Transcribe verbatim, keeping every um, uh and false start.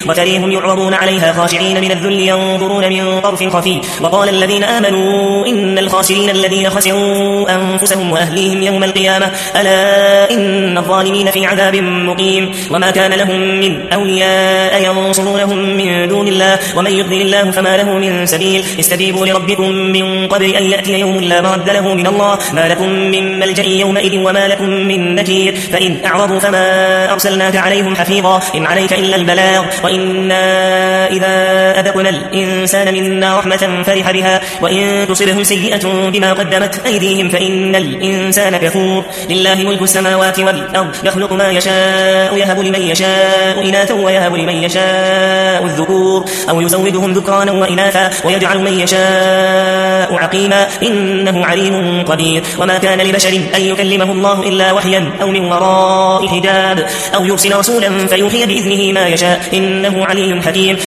وتريهم يعرضون عليها خاشعين من الذل ينظرون من طرف خفي. وقال الذين آمنوا إن الخاسرين الذين خسروا أنفسهم وأهليهم يوم القيامة ألا إن الظالمين في عذاب مقيم. وما كان لهم من أولياء ينصرونهم من دون الله ومن يضلل الله فما له من سبيل. استجيبوا لربكم من قبل أن يأتي يوم لا مرد له من الله ما لكم من ملجأ يومئذ وما لكم من نكير. فإن أعرضوا فما أرسلناك عليهم حفيظا إن عليك إلا البلاغ وإنا إذا أذقنا الإنسان منا رحمة فرح بها وإن تصبهم سيئة بما قدمت أيديهم فإن الإنسان كفور. لله ملك السماوات والأرض يخلق ما يشاء يهب لمن يشاء إناثا ويهب لمن يشاء الذكور أو يزودهم ذكرانا وإناثا ويجعل من يشاء عقيما إنه عليم قدير. وما كان لبشر أن يكلمه الله إلا وحيا أو من وراء حجاب أو يرسل رسولا فيوحي بإذنه ما يشاء إنه علي حكيم.